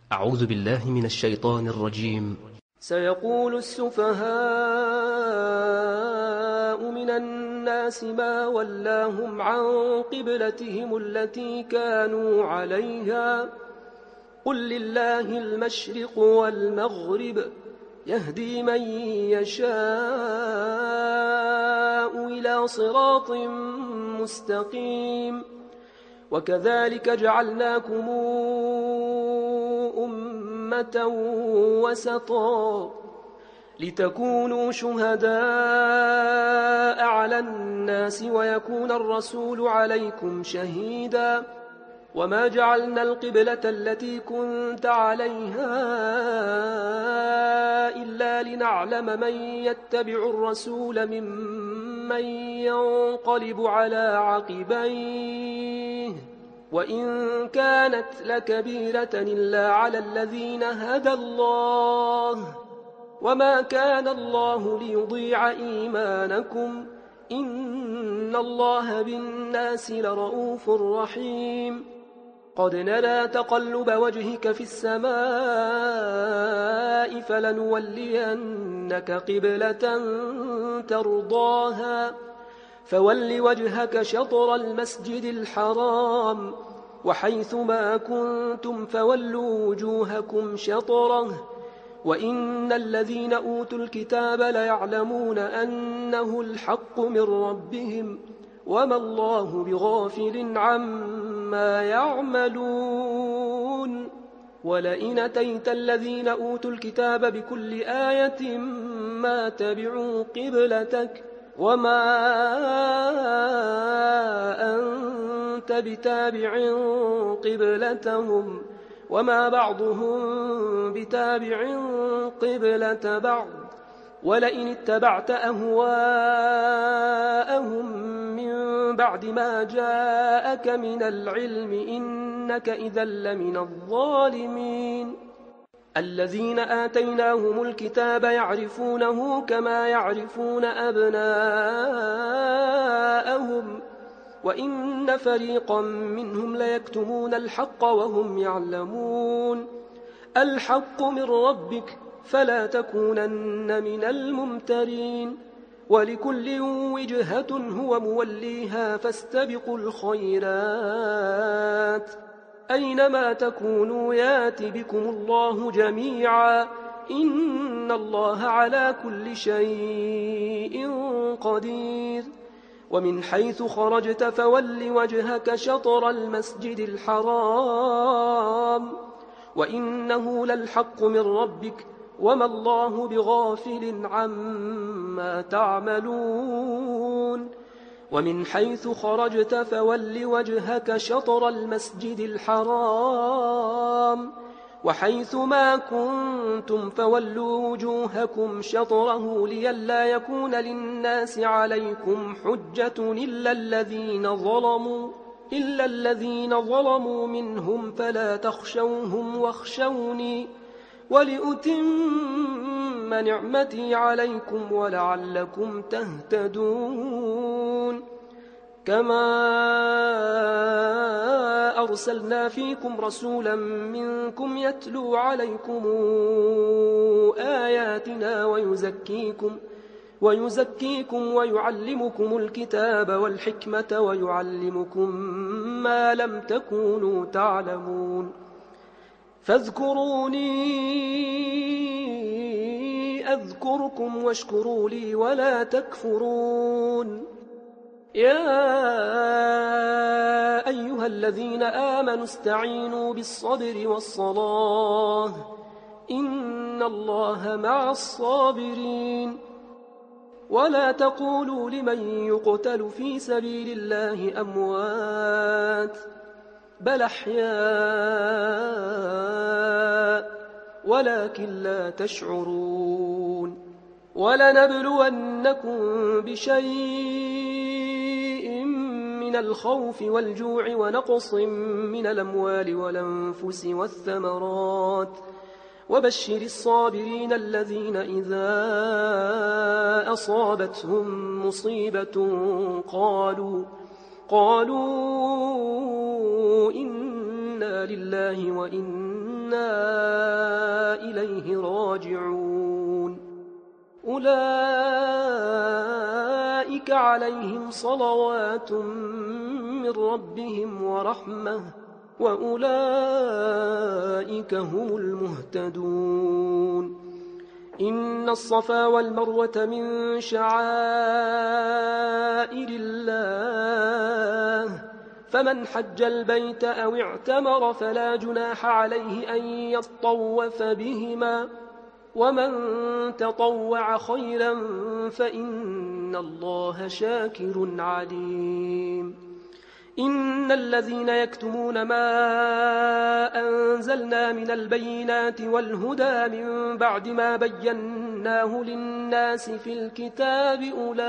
أعوذ بالله من الشيطان الرجيم. سيقول السفهاء من الناس ما ولاهم عن قبلتهم التي كانوا عليها قل لله المشرق والمغرب يهدي من يشاء إلى صراط مستقيم وكذلك جعلناكم أمة وسطا لتكونوا شهداء على الناس ويكون الرسول عليكم شهيدا وما جعلنا القبلة التي كنت عليها إلا لنعلم من يتبع الرسول ممن ينقلب على عقبيه وإن كانت لكبيرة إلا على الذين هدى الله وما كان الله ليضيع إيمانكم إن الله بالناس لرؤوف رحيم قد نرى تقلب وجهك في السماء فلنولينك قبلة ترضاها فول وجهك شطر المسجد الحرام وحيث ما كنتم فولوا وجوهكم شطره وإن الذين أوتوا الكتاب ليعلمون أنه الحق من ربهم وما الله بغافل عما يعملون ولئن أتيت الذين أوتوا الكتاب بكل آية ما تبعوا قبلتك وما أنت بتابع قبلتهم وما بعضهم بتابع قبلة بعض ولئن اتبعت أهواءهم من بعد ما جاءك من العلم إنك إذا لمن الظالمين الذين آتيناهم الكتاب يعرفونه كما يعرفون أبناءهم وإن فريقا منهم ليكتمون الحق وهم يعلمون الحق من ربك فلا تكونن من الممترين ولكل وجهة هو موليها فاستبقوا الخيرات أينما تكونوا يات بكم الله جميعا إن الله على كل شيء قدير ومن حيث خرجت فول وجهك شطر المسجد الحرام وإنه للحق من ربك وما الله بغافل عما تعملون ومن حيث خرجت فول وجهك شطر المسجد الحرام وحيث ما كنتم فولوا وجوهكم شطره لئلا يكون للناس عليكم حجة إلا الذين ظلموا منهم فلا تخشوهم واخشوني ولأتم نعمتي عليكم ولعلكم تهتدون كما أرسلنا فيكم رسولا منكم يتلو عليكم آياتنا ويزكيكم ويعلمكم الكتاب والحكمة ويعلمكم ما لم تكونوا تعلمون فاذكروني أذكركم واشكروا لي ولا تكفرون يا أيها الذين آمنوا استعينوا بالصبر والصلاة إن الله مع الصابرين ولا تقولوا لمن يقتل في سبيل الله أموات بل أحياء ولكن لا تشعرون ولنبلونكم بشيء من الخوف والجوع ونقص من الأموال والأنفس والثمرات وبشر الصابرين الذين إذا أصابتهم مصيبة قالوا إنا لله وإنا إليه راجعون أولئك عليهم صلوات من ربهم ورحمة وأولئك هم المهتدون إن الصفا والمروة من شعائر الله فمن حج البيت أو اعتمر فلا جناح عليه أن يطوف بهما ومن تطوع خيرا فإن الله شاكر عليم إن الذين يكتمون ما أنزلنا من البينات والهدى من بعد ما بيناه للناس في الكتاب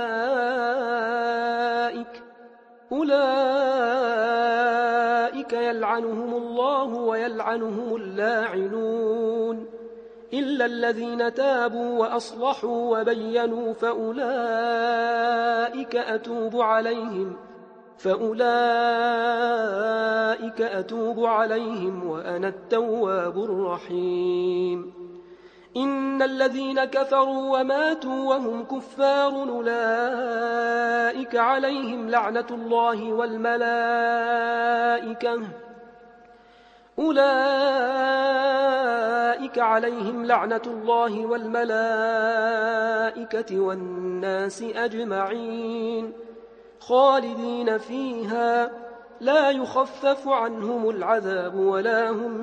أولئك يلعنهم الله ويلعنهم اللاعنون إلا الذين تابوا وأصلحوا وبينوا فأولئك أتوب عليهم وأنا التواب الرحيم إن الذين كفروا وماتوا وهم كفار أولئك عليهم لعنة الله والملائكة والناس أجمعين خالدين فيها لا يخفف عنهم العذاب ولا هم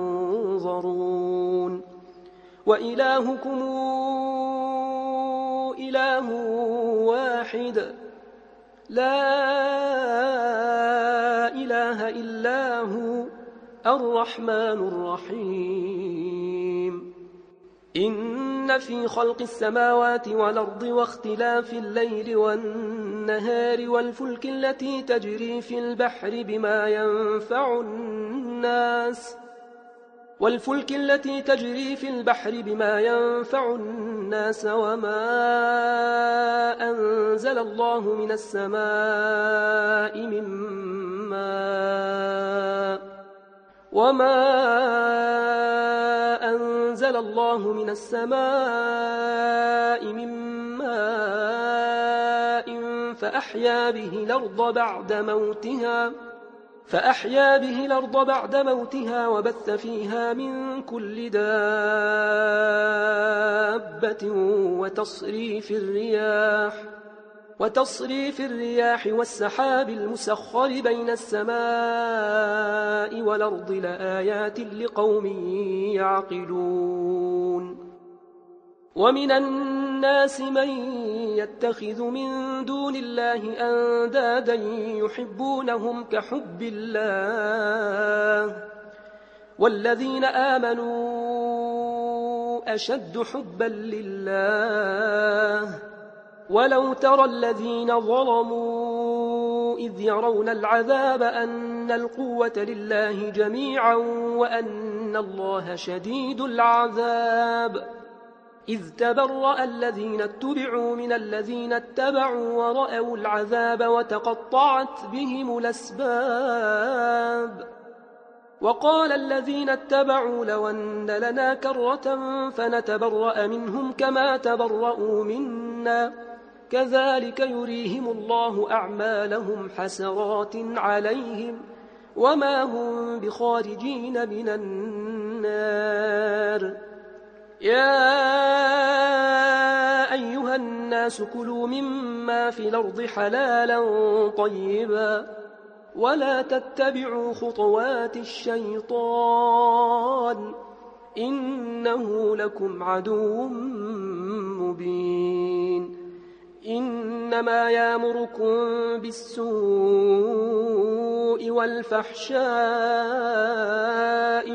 ينظرون وإلهكم إله واحد لا إله إلا هو الرحمن الرحيم إن في خلق السماوات والأرض واختلاف الليل والنهار والفلك التي تجري في البحر بما ينفع الناس وما أنزل الله من السماء من ماء فأحيا به الأرض بعد موتها وبث فيها من كل دابة وتصريف الرياح والسحاب المسخر بين السماء والأرض لآيات لقوم يعقلون ومن الناس من يتخذ من دون الله أندادا يحبونهم كحب الله والذين آمنوا أشد حبا لله ولو ترى الذين ظلموا إذ يرون العذاب أن القوة لله جميعا وأن الله شديد العذاب إذ تبرأ الذين اتبعوا من الذين اتبعوا ورأوا العذاب وتقطعت بهم الأسباب وقال الذين اتبعوا لو أن لنا كرة فنتبرأ منهم كما تبرأوا منا كذلك يريهم الله أعمالهم حسرات عليهم وما هم بخارجين من النار يا أيها الناس كلوا مما في الأرض حلالا طيبا ولا تتبعوا خطوات الشيطان إنه لكم عدو مبين إنما يأمركم بالسوء والفحشاء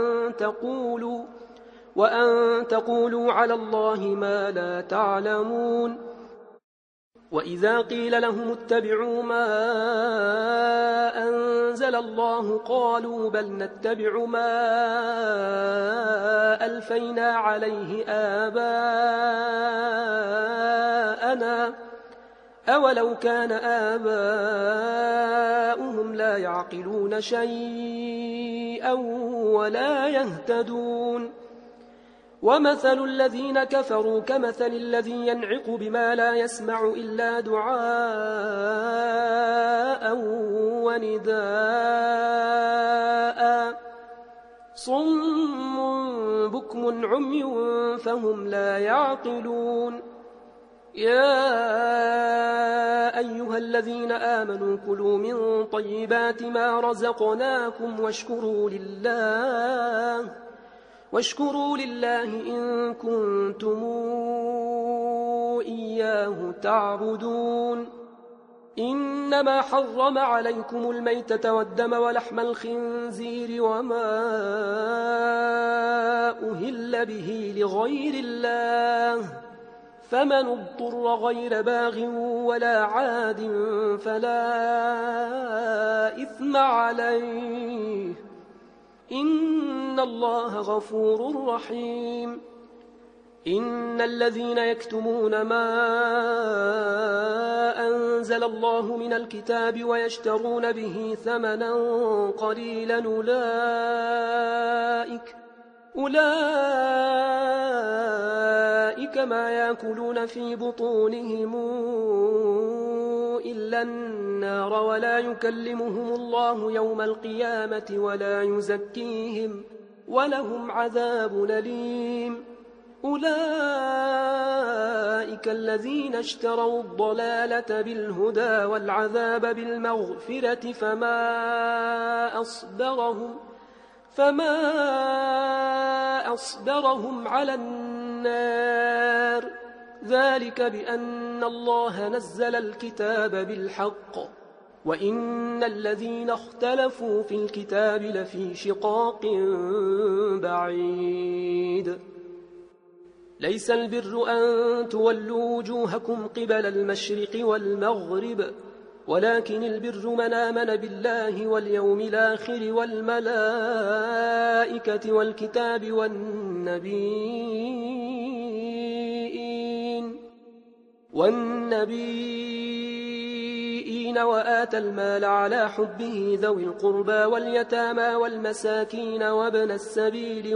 وأن تقولوا على الله ما لا تعلمون وإذا قيل لهم اتبعوا ما أنزل الله قالوا بل نتبع ما ألفينا عليه آباءنا أولو كان آباؤهم لا يعقلون شيئا ولا يهتدون ومثل الذين كفروا كمثل الذي ينعق بما لا يسمع إلا دعاء ونداء صم بكم عمي فهم لا يعقلون يا أيها الذين آمنوا كلوا من طيبات ما رزقناكم واشكروا لله إن كنتم إياه تعبدون إنما حرم عليكم الميتة والدم ولحم الخنزير وما أهل به لغير الله فمن اضطر غير باغ ولا عاد فلا إثم عليه إن الله غفور رحيم إن الذين يكتمون ما أنزل الله من الكتاب ويشترون به ثمنا قليلا أولئك ما يأكلون في بطونهم إلا النار ولا يكلمهم الله يوم القيامة ولا يزكيهم ولهم عذاب أليم أولئك الذين اشتروا الضلالة بالهدى والعذاب بالمغفرة فما أصبرهم على النار ذلك بأن الله نزل الكتاب بالحق وإن الذين اختلفوا في الكتاب لفي شقاق بعيد ليس البر أن تولوا وجوهكم قبل المشرق والمغرب ولكن البر من آمن بالله واليوم الآخر والملائكة والكتاب والنبيين وآتى المال على حبه ذوي القربى واليتامى والمساكين وابن السبيل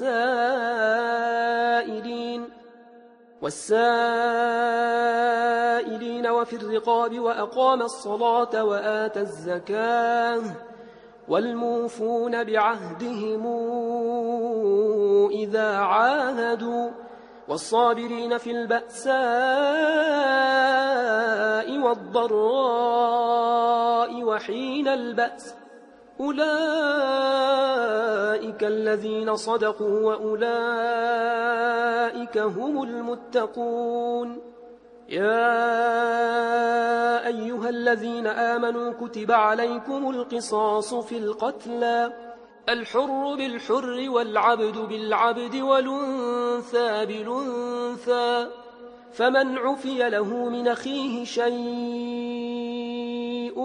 والسائلين وفي الرقاب وأقام الصلاة وآتى الزكاة والموفون بعهدهم إذا عاهدوا والصابرين في البأساء والضراء وحين البأس أولئك الذين صدقوا وأولئك هم المتقون يا أيها الذين آمنوا كتب عليكم القصاص في القتلى الحر بالحر والعبد بالعبد والأنثى بالأنثى فمن عفي له من أخيه شيء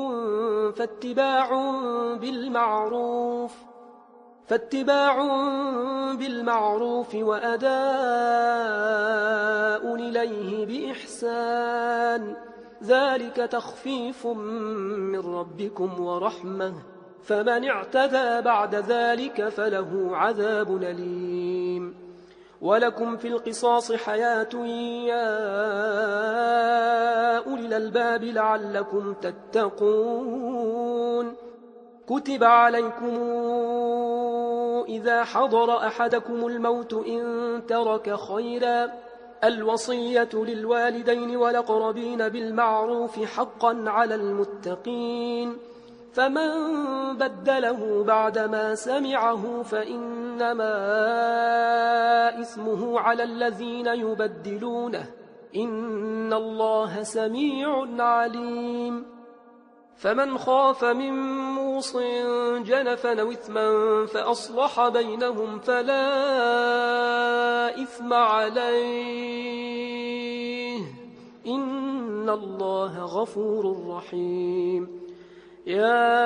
فاتباع بالمعروف وأداء إليه بإحسان ذلك تخفيف من ربكم ورحمة فمن اعتدى بعد ذلك فله عذاب أليم ولكم في القصاص حياة يا أولي الألباب لعلكم تتقون كتب عليكم إذا حضر أحدكم الموت إن ترك خيرا الوصية للوالدين والأقربين بالمعروف حقا على المتقين فمن بدله بعدما سمعه فإنما إثمه على الذين يبدلونه إن الله سميع عليم فمن خاف من موص جنفا أو إثما فأصلح بينهم فلا إثم عليه إن الله غفور رحيم يا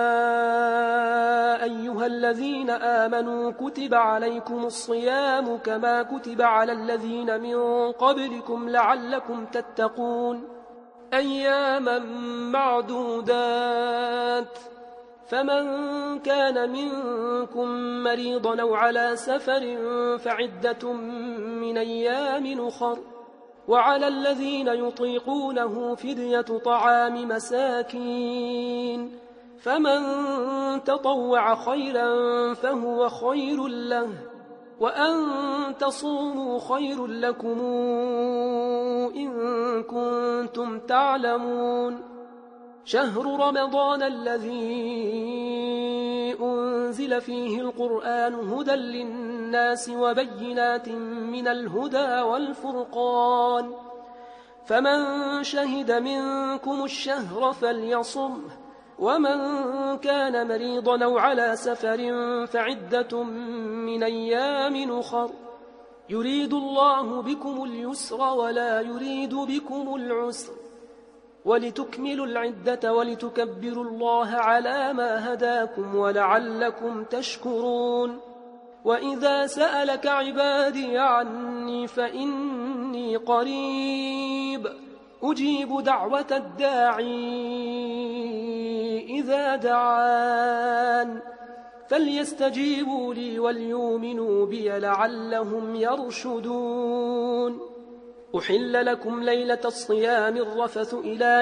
أيها الذين آمنوا كتب عليكم الصيام كما كتب على الذين من قبلكم لعلكم تتقون أياما معدودات فمن كان منكم مريضا أو على سفر فعدة من أيام أخر، وعلى الذين يطيقونه فدية طعام مساكين، فمن تطوع خيرا فهو خير له، وأن تصوموا خير لكم إن كنتم تعلمون. شهر رمضان الذي أنزل فيه القرآن هدى للناس وبينات من الهدى والفرقان، فمن شهد منكم الشهر فليصمه، ومن كان مريضا أو على سفر فعدة من أيام أخر، يريد الله بكم اليسر ولا يريد بكم العسر، ولتكملوا العدة ولتكبروا الله على ما هداكم ولعلكم تشكرون. وإذا سألك عبادي عني فإني قريب أجيب دعوة الداعي إذا دعان، فليستجيبوا لي وليؤمنوا بي لعلهم يرشدون. أحل لكم ليلة الصيام الرفث إلى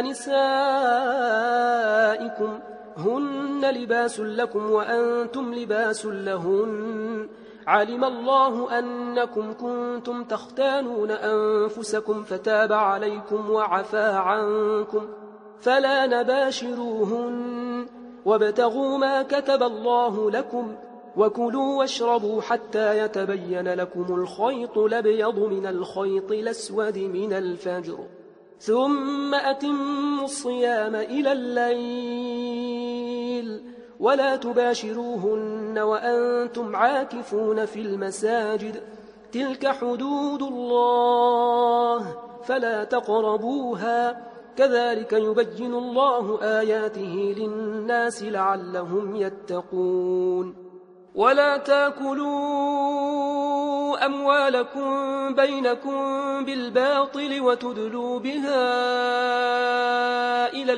نسائكم هن لباس لكم وأنتم لباس لهن، علم الله أنكم كنتم تختانون أنفسكم فتاب عليكم وعفى عنكم، فلا نباشروهن وابتغوا ما كتب الله لكم، وكلوا واشربوا حتى يتبين لكم الخيط الأبيض من الخيط الأسود من الفجر، ثم أتموا الصيام إلى الليل، ولا تباشروهن وأنتم عاكفون في المساجد، تلك حدود الله فلا تقربوها، كذلك يبين الله آياته للناس لعلهم يتقون. ولا تأكلوا أموالكم بينكم بالباطل وتدلوا بها إلى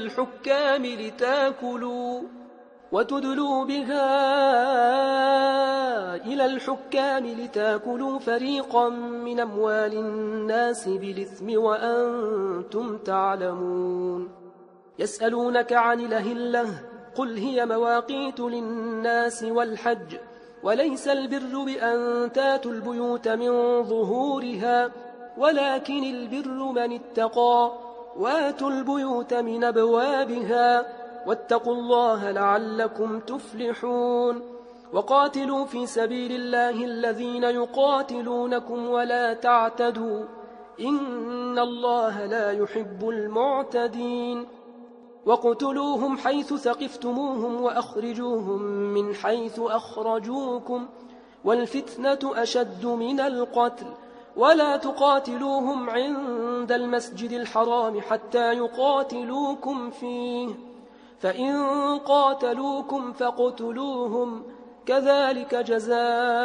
الحكام لتأكلوا فريقا من أموال الناس بالإثم وأنتم تعلمون. يسألونك عن الأهلة قل هي مواقيت للناس والحج، وليس البر بأن تاتوا البيوت من ظهورها، ولكن البر من اتقى، واتوا البيوت من أبوابها، واتقوا الله لعلكم تفلحون. وقاتلوا في سبيل الله الذين يقاتلونكم ولا تعتدوا، إن الله لا يحب المعتدين. وقتلوهم حيث ثقفتموهم وأخرجوهم من حيث أخرجوكم، والفتنة أشد من القتل، ولا تقاتلوهم عند المسجد الحرام حتى يقاتلوكم فيه، فإن قاتلوكم فاقتلوهم، كذلك جزاء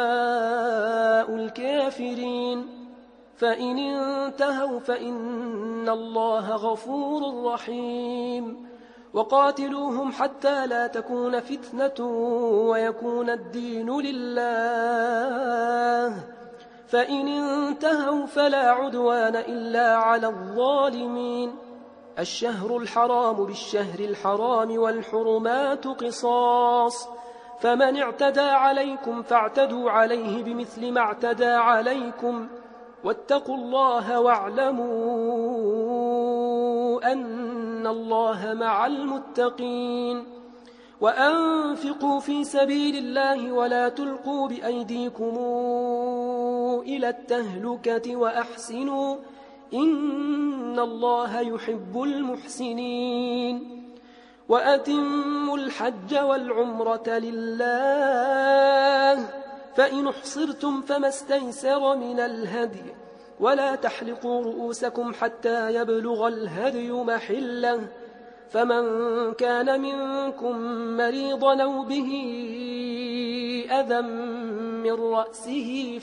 الكافرين. فإن انتهوا فإن الله غفور رحيم. وقاتلوهم حتى لا تكون فتنة ويكون الدين لله، فإن انتهوا فلا عدوان إلا على الظالمين. الشهر الحرام بالشهر الحرام والحرمات قصاص، فمن اعتدى عليكم فاعتدوا عليه بمثل ما اعتدى عليكم، واتقوا الله واعلموا أن الله مع المتقين. وأنفقوا في سبيل الله ولا تلقوا بأيديكم إلى التهلكة وأحسنوا إن الله يحب المحسنين. وأتموا الحج والعمرة لله، فإن احصرتم فما استيسر من الهدي، ولا تحلقوا رؤوسكم حتى يبلغ الهدي محله، فمن كان منكم مريضا أو به أذى من رأسه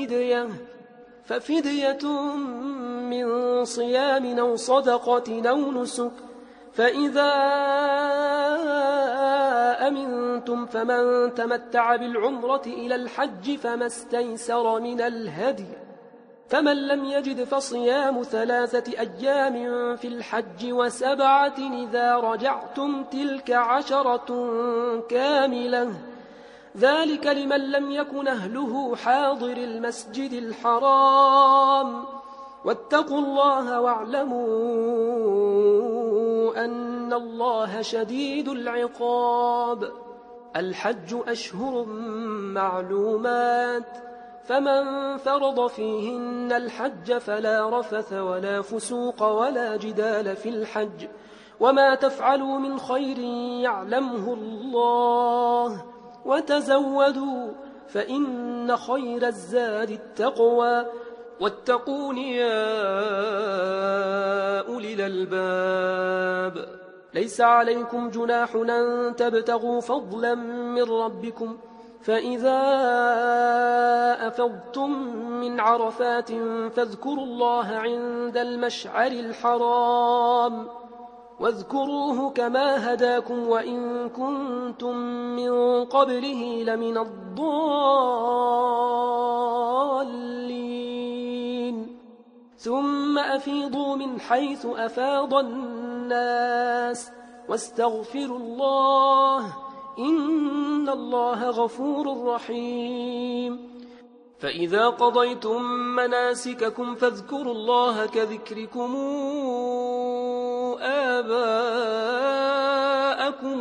ففدية من صيام أو صدقة أو نسك، فإذا أمنتم فمن تمتع بالعمرة إلى الحج فما استيسر من الهدي فمن لم يجد فصيام 3 أيام في الحج و7 إذا رجعتم تلك 10 كاملة ذلك لمن لم يكن أهله حاضر المسجد الحرام واتقوا الله واعلموا أن الله شديد العقاب الحج أشهر معلومات فمن فرض فيهن الحج فلا رفث ولا فسوق ولا جدال في الحج وما تفعلوا من خير يعلمه الله وتزودوا فإن خير الزاد التقوى واتقون يا أولي الألباب ليس عليكم جناح أن تبتغوا فضلا من ربكم فإذا أفضتم من عرفات فاذكروا الله عند المشعر الحرام واذكروه كما هداكم وإن كنتم من قبله لمن الضالين ثم أفيضوا من حيث أفاض الناس واستغفروا الله إن الله غفور رحيم فإذا قضيتم مناسككم فاذكروا الله كذكركم آباءكم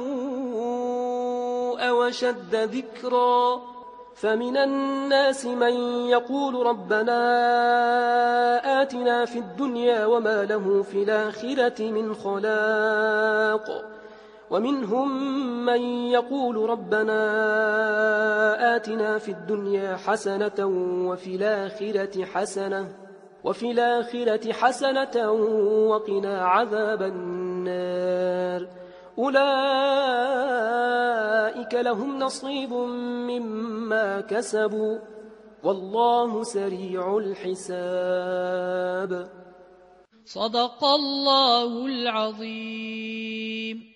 أو أشد ذكرا فمن الناس من يقول ربنا آتنا في الدنيا وما له في الآخرة من خلاق ومنهم من يقول ربنا آتنا في الدنيا حسنة وفي الآخرة حسنة وقنا عذاب النار أولئك لهم نصيب مما كسبوا والله سريع الحساب صدق الله العظيم.